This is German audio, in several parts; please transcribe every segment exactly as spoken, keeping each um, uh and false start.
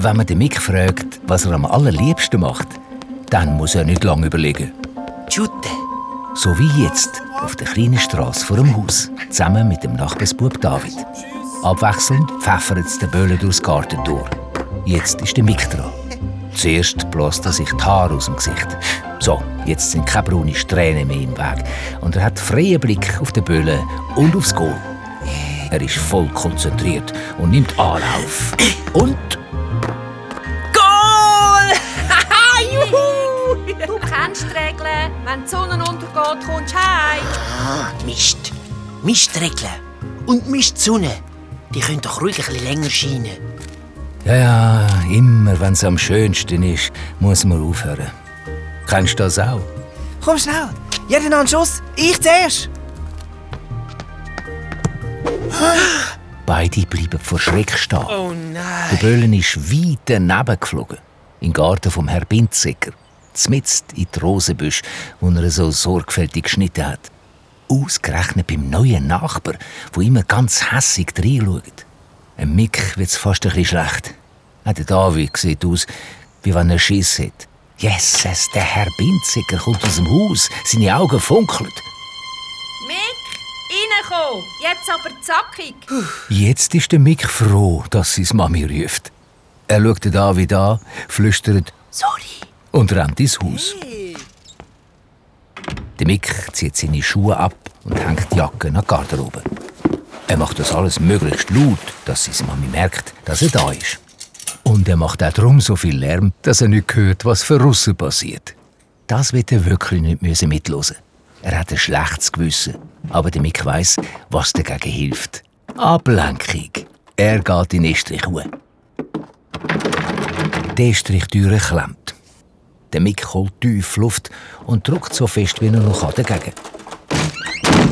Wenn man den Mick fragt, was er am allerliebsten macht, dann muss er nicht lange überlegen. Jute. So wie jetzt, auf der kleinen Strasse vor dem Haus, zusammen mit dem Nachbarsbub David. Abwechselnd pfeffert es den Böllen durchs Gartentor. Jetzt ist der Mick dran. Zuerst bläst er sich die Haare aus dem Gesicht. So, jetzt sind keine braunen Strähnen mehr im Weg. Und er hat freien Blick auf den Böllen und aufs Goal. Er ist voll konzentriert und nimmt Anlauf. Und... Goal! Juhu! Du kennst die Regeln. Wenn die Sonne untergeht, kommst du heim. Ah, Mist. Mistregeln. Und Mist die Sonne. Die können doch ruhig ein bisschen länger scheinen. Ja, ja, immer wenn es am schönsten ist, muss man aufhören. Kennst du das auch? Komm schnell, jeder noch einen Schuss. Ich zuerst. Beide bleiben vor Schreck stehen. Oh nein. Der Böllen ist weit daneben geflogen. Im Garten vom Herrn Binziger. Zmitzt in die Rosenbüsche, wo er so sorgfältig geschnitten hat. Ausgerechnet beim neuen Nachbar, der immer ganz hässig reinschaut. Ein Mick wird's fast ein bisschen schlecht. Auch der David sieht aus, wie wenn er Schiss hat. Jesus, der Herr Binziger kommt aus dem Haus. Seine Augen funkeln. Mick, reinkommen. Jetzt aber zackig. Jetzt ist der Mick froh, dass seine Mami ruft. Er schaut den David an, flüstert «Sorry» und rennt ins Haus. Der Mick zieht seine Schuhe ab und hängt die Jacke nach die Garderobe. Er macht das alles möglichst laut, dass seine Mami merkt, dass er da ist. Und er macht auch darum so viel Lärm, dass er nicht hört, was für Russen passiert. Das wird er wirklich nicht mithören. Er hat ein schlechtes Gewissen. Aber der Mick weiss, was dagegen hilft. Ablenkung. Er geht in Estrichruhe. Die Estrichtüre klemmt. Der Mick holt tief Luft und drückt so fest, wie er noch dagegen kann.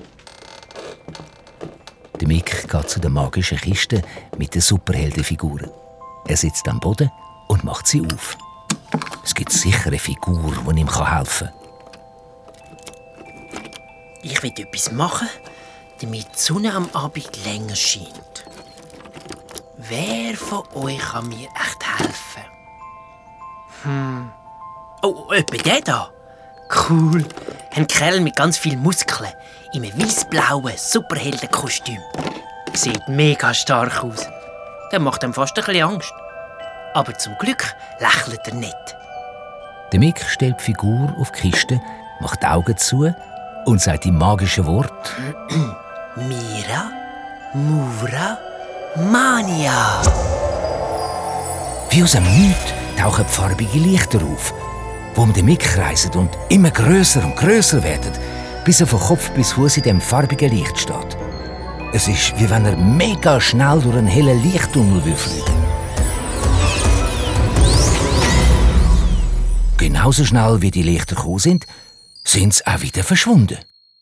Der Mick geht zu der magischen Kiste mit den Superheldenfiguren. Er sitzt am Boden und macht sie auf. Es gibt sicher eine Figur, die ihm helfen kann. Ich will etwas machen, damit die Sonne am Abend länger scheint. Wer von euch kann mir echt helfen? Hm. Oh, etwa der da? Cool. Ein Kerl mit ganz vielen Muskeln. In einem weiss-blauen Superheldenkostüm. Sieht mega stark aus. Der macht ihm fast ein bisschen Angst. Aber zum Glück lächelt er nicht. Der Mick stellt die Figur auf die Kiste, macht die Augen zu und sagt die magischen Worte Mira, Mura, Mania. Wie aus einem Nichts tauchen farbige Lichter auf, die um den Mick kreisen und immer grösser und grösser werden, bis er von Kopf bis Fuß in dem farbigen Licht steht. Es ist, wie wenn er mega schnell durch einen hellen Lichttunnel fliegt. Genauso schnell wie die Lichter gekommen sind, sind sie auch wieder verschwunden.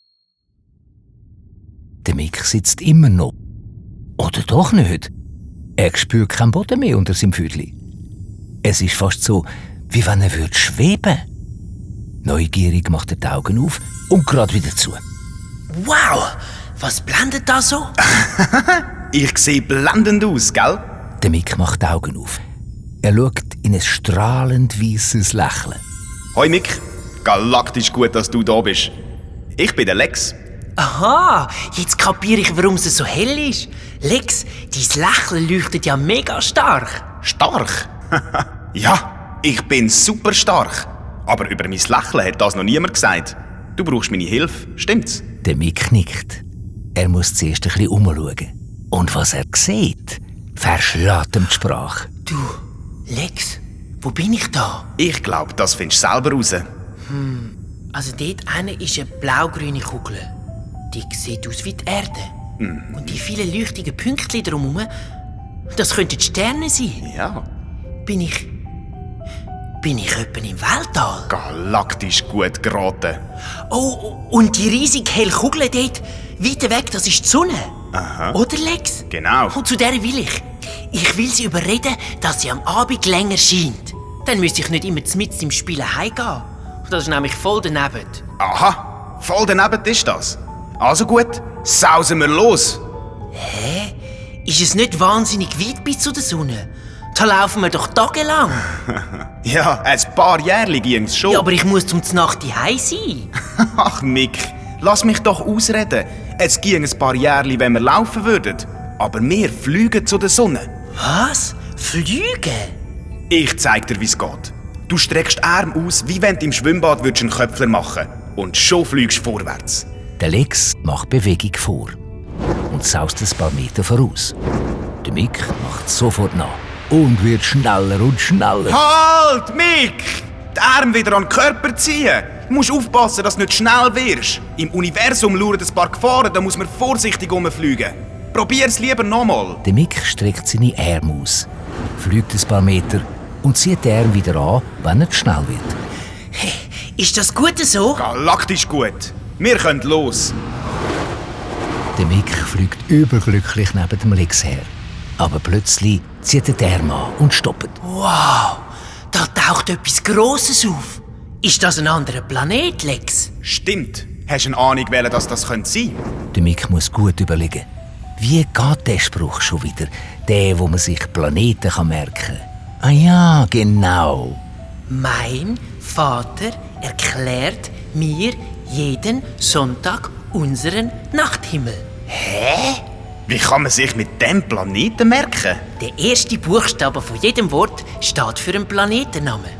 Der Mick sitzt immer noch. Oder doch nicht? Er spürt keinen Boden mehr unter seinem Füdli. Es ist fast so, wie wenn er würde schweben. Neugierig macht er die Augen auf und gerade wieder zu. Wow, was blendet da so? Ich sehe blendend aus, gell? Der Mick macht die Augen auf. Er schaut in ein strahlend weisses Lächeln. Hoi Mick, galaktisch gut, dass du da bist. Ich bin der Lex. Aha, jetzt kapiere ich, warum es so hell ist. Lex, dein Lächeln leuchtet ja mega stark. Stark? Ja, ich bin super stark. Aber über mein Lächeln hat das noch niemand gesagt. Du brauchst meine Hilfe, stimmt's? Der Mick nickt. Er muss zuerst ein bisschen umschauen. Und was er sieht, verschlägt ihm die Sprache. Du, Lex, wo bin ich da? Ich glaube, das findest du selber raus. Hm, also dort hinten ist eine blau-grüne Kugel. Die sieht aus wie die Erde. Mhm. Und die vielen leuchtigen Pünktchen drumherum, das könnten Sterne sein. Ja. Bin ich... Bin ich etwa im Weltall? Galaktisch gut geraten. Oh, und die riesige helle Kugel dort, weiter weg, das ist die Sonne. Aha. Oder, Lex? Genau. Und zu der will ich. Ich will sie überreden, dass sie am Abend länger scheint. Dann müsste ich nicht immer mitten im Spielen heimgehen. Das ist nämlich voll daneben. Aha, voll daneben ist das. Also gut, sausen wir los. Hä? Ist es nicht wahnsinnig weit bis zu der Sonne? Da laufen wir doch tagelang. Ja, ein paar Jährchen ging's schon. Ja, aber ich muss zum Znacht heim sein. Ach Mick, lass mich doch ausreden. Es ging ein paar Jährchen, wenn wir laufen würden. Aber wir fliegen zu der Sonne. Was? Fliegen? Ich zeig dir, wie's geht. Du streckst die Arme aus, wie wenn du im Schwimmbad würdest einen Köpfler machen würdest. Und schon fliegst du vorwärts. Der Lex macht Bewegung vor und saust ein paar Meter voraus. Der Mick macht sofort nach und wird schneller und schneller. Halt, Mick! Die Arme wieder an den Körper ziehen. Du musst aufpassen, dass du nicht schnell wirst. Im Universum lauern ein paar Gefahren, da muss man vorsichtig rumfliegen. Probier's lieber nochmal. Der Mick streckt seine Arme aus, fliegt ein paar Meter und zieht die Arme wieder an, wenn er zu schnell wird. Hey, ist das gut so? Galaktisch gut. Wir können los. Der Mick fliegt überglücklich neben dem Lex her. Aber plötzlich zieht er die Arme an und stoppt. Wow, da taucht etwas Grosses auf. Ist das ein anderer Planet, Lex? Stimmt. Hast du eine Ahnung, welcher das, das könnte sein? Der Mick muss gut überlegen. Wie geht der Spruch schon wieder? Der, wo man sich Planeten kann merken kann. Ah ja, genau. Mein Vater erklärt mir jeden Sonntag unseren Nachthimmel. Hä? Wie kann man sich mit dem Planeten merken? Der erste Buchstabe von jedem Wort steht für einen Planetennamen.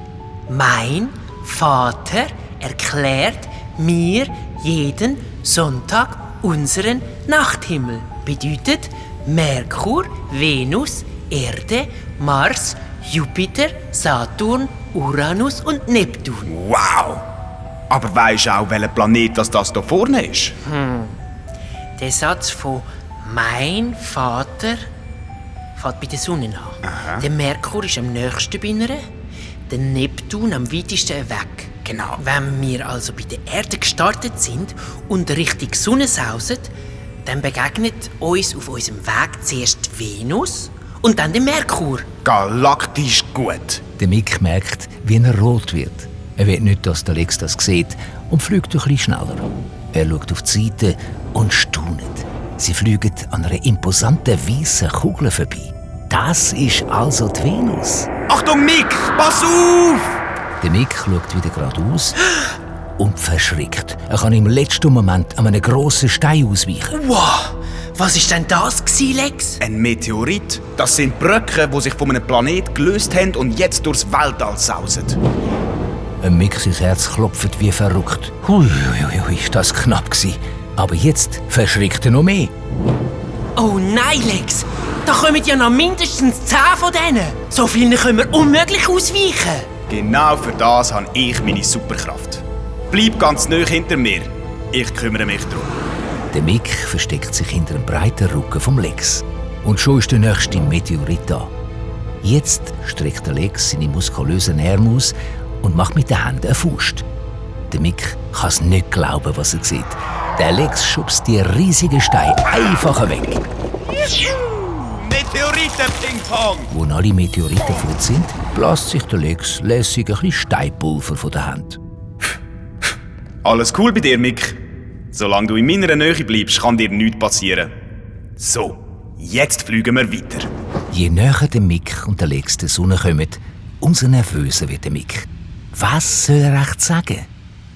Mein Vater erklärt mir jeden Sonntag unseren Nachthimmel. Bedeutet Merkur, Venus, Erde, Mars, Jupiter, Saturn, Uranus und Neptun. Wow! Aber weisst du auch, welcher Planet das, das da vorne ist? Hm. Der Satz von «Mein Vater» fängt bei der Sonne an. Aha. Der Merkur ist am nächsten bei ihr, der Neptun am weitesten weg. Genau. Wenn wir also bei der Erde gestartet sind und Richtung Sonne sausen, dann begegnet uns auf unserem Weg zuerst die Venus und dann der Merkur. Galaktisch gut. Der Mick merkt, wie er rot wird. Er will nicht, dass der Lex das sieht und fliegt ein bisschen schneller. Er schaut auf die Seite und staunt. Sie fliegen an einer imposanten weißen Kugel vorbei. Das ist also die Venus. Achtung, Mick! Pass auf! Der Mick schaut wieder geradeaus und verschrickt. Er kann im letzten Moment an einem grossen Stein ausweichen. Wow! Was war denn das, Lex? Ein Meteorit. Das sind Bröcke, die sich von einem Planet gelöst haben und jetzt durchs Weltall sausen. Ein Mick, sein Herz klopft wie verrückt. Hui, hui, hui, ist das knapp gewesen. Aber jetzt verschrickt er noch mehr. Oh nein, Lex! Da kommen ja noch mindestens zehn von denen. So vielen können wir unmöglich ausweichen. Genau für das habe ich meine Superkraft. Bleib ganz nahe hinter mir. Ich kümmere mich darum. Der Mick versteckt sich hinter einem breiten Rücken vom Lex. Und schon ist der nächste Meteorit da. Jetzt streckt der Lex seine muskulösen Arme aus und macht mit den Händen eine Faust. Der Mick kann es nicht glauben, was er sieht. Der Lex schubst die riesigen Steine einfach weg. Meteoriten-Ping-Pong! Wo alle Meteoriten fort sind, bläst sich der Lex lässig ein bisschen Steinpulver von der Hand. Alles cool bei dir, Mick. Solange du in meiner Nähe bleibst, kann dir nichts passieren. So, jetzt fliegen wir weiter. Je näher der Mick und der Lex der Sonne kommen, umso nervöser wird der Mick. Was soll er echt sagen?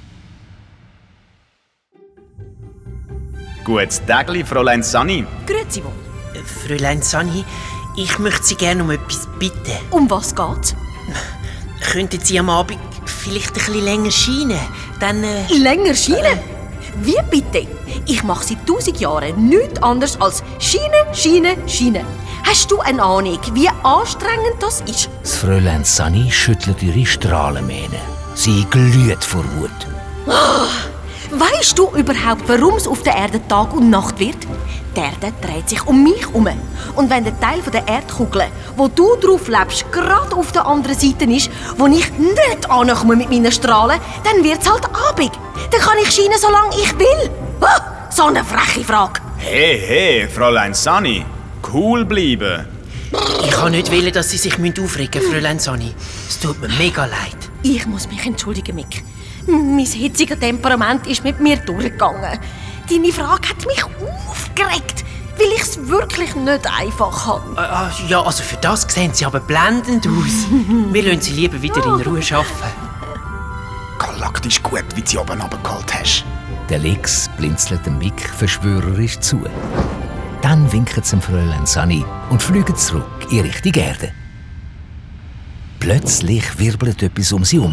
Gutes Tägli, Fräulein Sunny. Grüezi wohl. Äh, Fräulein Sunny, ich möchte Sie gerne um etwas bitten. Um was geht's? Könnten Sie am Abend vielleicht ein bisschen länger scheinen? Dann... Äh, Länger Schiene? Wie bitte? Ich mache seit tausend Jahren nichts anderes als Schiene, Schiene, Schiene. Hast du eine Ahnung, wie anstrengend das ist? Das Fräulein Sunny schüttelt ihre Strahlenmähne. Sie glüht vor Wut. Weißt du überhaupt, warum es auf der Erde Tag und Nacht wird? Die Erde dreht sich um mich herum. Und wenn der Teil der Erdkugel, wo du drauf lebst, gerade auf der anderen Seite ist, wo ich nicht ankomme mit meinen Strahlen, dann wird es halt Abend. Dann kann ich scheinen, solange ich will. Ah, so eine freche Frage. Hey, hey, Fräulein Sunny. Cool bleiben. ich kann nicht wollen, dass Sie sich aufregen müssen, Fräulein Sunny. Es tut mir mega leid. Ich muss mich entschuldigen, Mick. Mein hitziger Temperament ist mit mir durchgegangen. Deine Frage hat mich aufgeregt. weil ich es wirklich nicht einfach habe. Äh, ja, also für das sehen sie aber blendend aus. Wir lassen sie lieber wieder in Ruhe arbeiten. Galaktisch gut, wie du sie oben runtergeholt hast. Der Lex blinzelt dem Mick verschwörerisch zu. Dann winken sie dem Fräulein Sunny und fliegen zurück in Richtung Erde. Plötzlich wirbelt etwas um sie herum.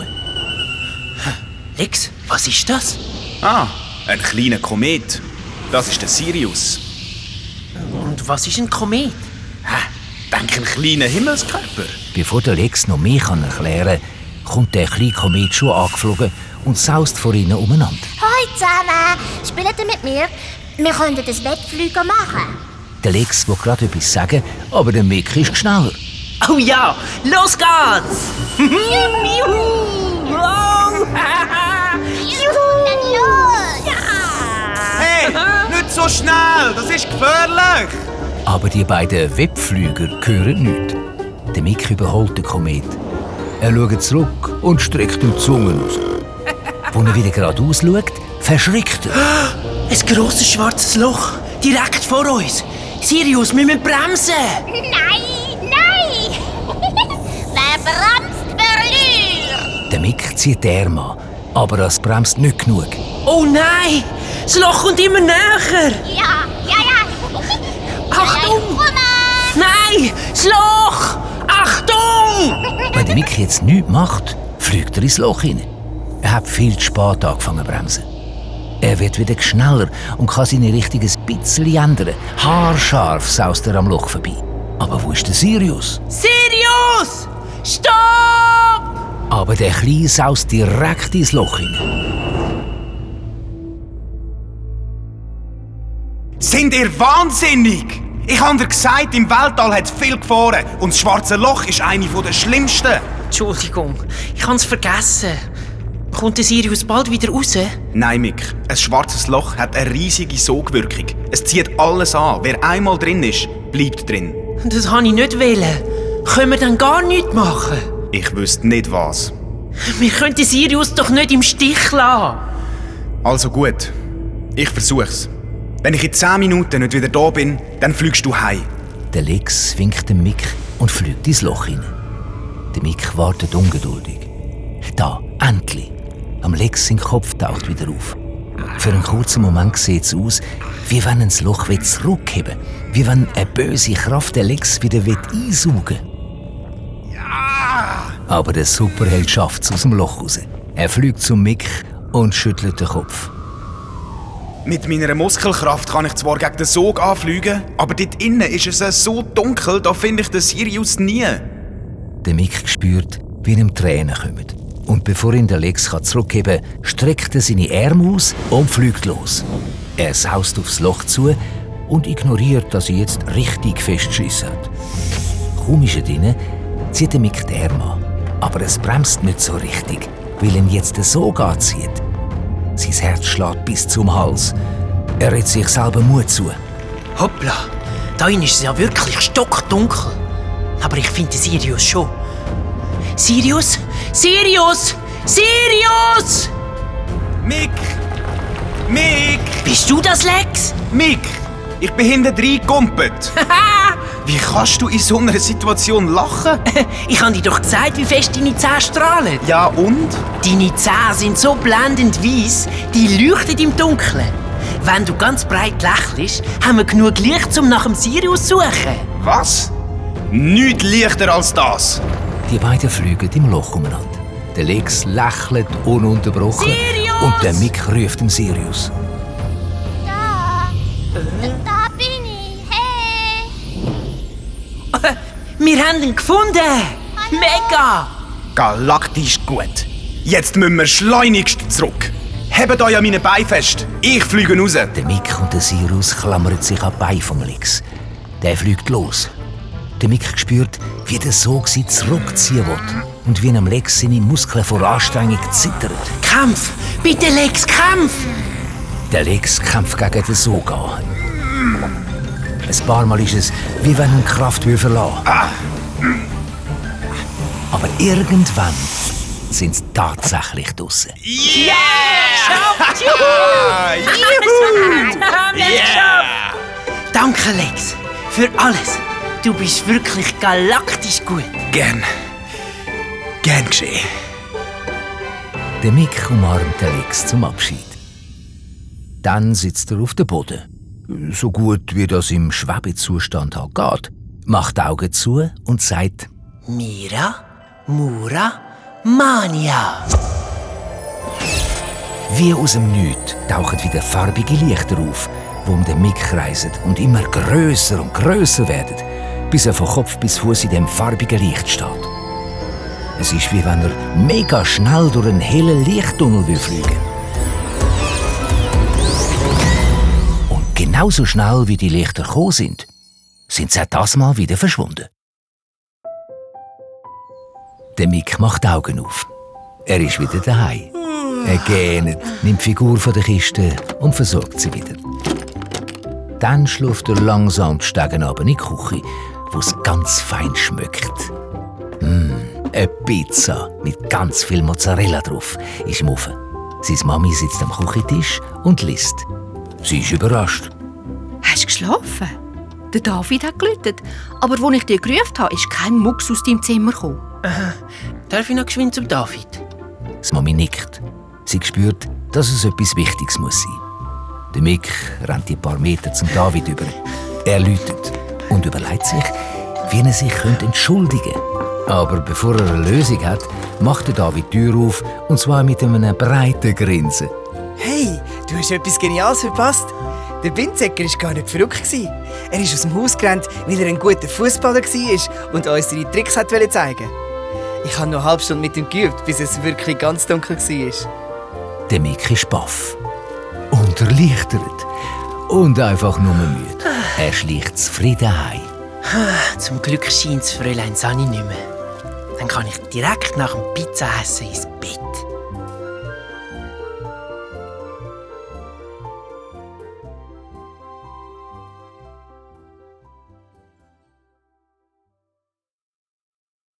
Lex, was ist das? Ah, ein kleiner Komet. Das ist der Sirius. Und was ist ein Komet? Hä? Denk, ein kleiner Himmelskörper. Bevor der Lex noch mehr erklären kann, kommt der kleine Komet schon angeflogen und saust vor ihnen umeinander. Hoi zusammen, spielt ihr mit mir? Wir können das Wettflüger machen. Der Lex will gerade etwas sagen, aber der Mick ist schneller. Oh ja, los geht's! Juhu! Wow! Dann los! Hey, nicht so schnell, das ist gefährlich. Aber die beiden Webflüger hören nichts. Der Mick überholt den Komet. Er schaut zurück und streckt ihm die Zunge aus. Als er wieder geradeaus schaut, verschrickt er. Ein grosses schwarzes Loch, direkt vor uns. Sirius, wir müssen bremsen! Nein, nein! Wer bremst, verliert! Der Mick zieht den Arm an, aber es bremst nicht genug. Oh nein! Das Loch kommt immer näher! Ja, ja, ja! Achtung! Kommen! Nein! Das Loch! Achtung! Wenn der Mick jetzt nichts macht, fliegt er ins Loch hinein. Er hat viel zu spät angefangen zu bremsen. Er wird wieder schneller und kann seine Richtung ein bisschen ändern. Haarscharf saust er am Loch vorbei. Aber wo ist der Sirius? Sirius! Stopp! Aber der Kleine saust direkt ins Loch hinein. Sind ihr wahnsinnig? Ich habe dir gesagt, im Weltall hat es viel Gefahren und das schwarze Loch ist eine der schlimmsten. Entschuldigung, ich habe es vergessen. Kommt der Sirius bald wieder raus? Nein, Mick. Ein schwarzes Loch hat eine riesige Sogwirkung. Es zieht alles an. Wer einmal drin ist, bleibt drin. Das habe ich nicht wollen. Können wir dann gar nichts machen? Ich wüsste nicht was. Wir können den Sirius doch nicht im Stich lassen. Also gut. Ich versuch's. Wenn ich in zehn Minuten nicht wieder da bin, dann fliegst du heim. Der Lex winkt dem Mick und fliegt ins Loch hinein. Der Mick wartet ungeduldig. Da, endlich. Am Lex sein Kopf taucht wieder auf. Für einen kurzen Moment sieht es aus, wie wenn er das Loch zurückheben will. Wie wenn eine böse Kraft den Lex wieder einsaugen will. Ja! Aber der Superheld schafft es aus dem Loch raus. Er fliegt zum Mick und schüttelt den Kopf. Mit meiner Muskelkraft kann ich zwar gegen den Sog anfliegen, aber dort innen ist es so dunkel, da finde ich den Sirius nie. Der Mick spürt, wie ihm Tränen kommen. Und bevor ihn der Lex zurückgeben kann, streckt er seine Arme aus und fliegt los. Er saust aufs Loch zu und ignoriert, dass er jetzt richtig fest Schiss hat. Kaum ist er drin, zieht der Mick die Arme an. Aber es bremst nicht so richtig, weil ihm jetzt der Sog anzieht. Sein Herz schlägt bis zum Hals. Er redet sich selber Mut zu. Hoppla, da ist es ja wirklich stockdunkel. Aber ich finde den Sirius schon. Sirius? Sirius! Sirius! Mick! Mick! Bist du das, Lex? Mick! Ich bin hinten reingekumpelt. Wie kannst du in so einer Situation lachen? Ich habe dir doch gesagt, wie fest deine Zähne strahlen. Ja und? Deine Zähne sind so blendend weiss, die leuchten im Dunkeln. Wenn du ganz breit lächelst, haben wir genug Licht, um nach dem Sirius zu suchen. Was? Nichts leichter als das. Die beiden fliegen im Loch umeinander. Der Lex lächelt ununterbrochen. Sirius! Und der Mick ruft dem Sirius. Da, da bin ich, hey! Wir haben ihn gefunden! Mega! Galaktisch gut. Jetzt müssen wir schleunigst zurück. Hebt euch an meine Beine fest. Ich fliege raus. Der Mick und der Sirius klammern sich an die Beine vom Lex. Der fliegt los. Der Mick spürt, wie der Sog sie zurückziehen will und wie am Lex seine Muskeln vor Anstrengung zittern. Kämpf! Bitte, Lex, kämpf! Der Lex kämpft gegen den Sog an. Ein paar Mal ist es, wie wenn er Kraft verlassen will. Aber irgendwann sind sie tatsächlich draussen. Yeah! Geschafft! Juhu! Juhu! Haben wir geschafft! Danke, Danke, Lex. Für alles. Du bist wirklich galaktisch gut. Gern. Gern geschehen. Der Mick umarmt den Lex zum Abschied. Dann sitzt er auf dem Boden. So gut wie das im Schwebezustand halt geht. Macht die Augen zu und sagt: Mira, Mura, Mania. Wie aus dem Nichts tauchen wieder farbige Lichter auf, die um den Mick kreisen und immer grösser und grösser werden, bis er von Kopf bis Fuß in dem farbigen Licht steht. Es ist, wie wenn er mega schnell durch einen hellen Lichttunnel fliegen will. Und genauso schnell wie die Lichter gekommen sind, sind sie auch das Mal wieder verschwunden. Der Mick macht die Augen auf. Er ist wieder daheim. Er gähnt, nimmt die Figur von der Kiste und versorgt sie wieder. Dann schläft er langsam die Stegen runter in die Küche, wo es ganz fein schmeckt. Mmh, eine Pizza mit ganz viel Mozzarella drauf ist im Ofen. Seine Mami sitzt am Küchentisch und liest. Sie ist überrascht. Hast du geschlafen? Der David hat geläutet, aber als ich dich gerufen habe, ist kein Mucks aus deinem Zimmer gekommen. Aha. Darf ich noch geschwind zum David? Die Mami nickt. Sie spürt, dass es etwas Wichtiges muss sein. Der Mick rennt ein paar Meter zum David über. Er läutet und überlegt sich, wie er sich entschuldigen könnte. Aber bevor er eine Lösung hat, macht der David die Tür auf, und zwar mit einem breiten Grinsen. Hey, du hast etwas Geniales verpasst. Der Bindesäcker war gar nicht verrückt. Er ist aus dem Haus gerannt, weil er ein guter Fußballer war und uns seine Tricks zeigen wollte. Ich habe noch eine halbe Stunde mit ihm geübt, bis es wirklich ganz dunkel war. Der Mick ist baff und erleichtert und einfach nur müde. Er schleicht zufrieden heim. Zum Glück scheint das Fräulein Sani nicht mehr. Dann kann ich direkt nach dem Pizzaessen ins Bett.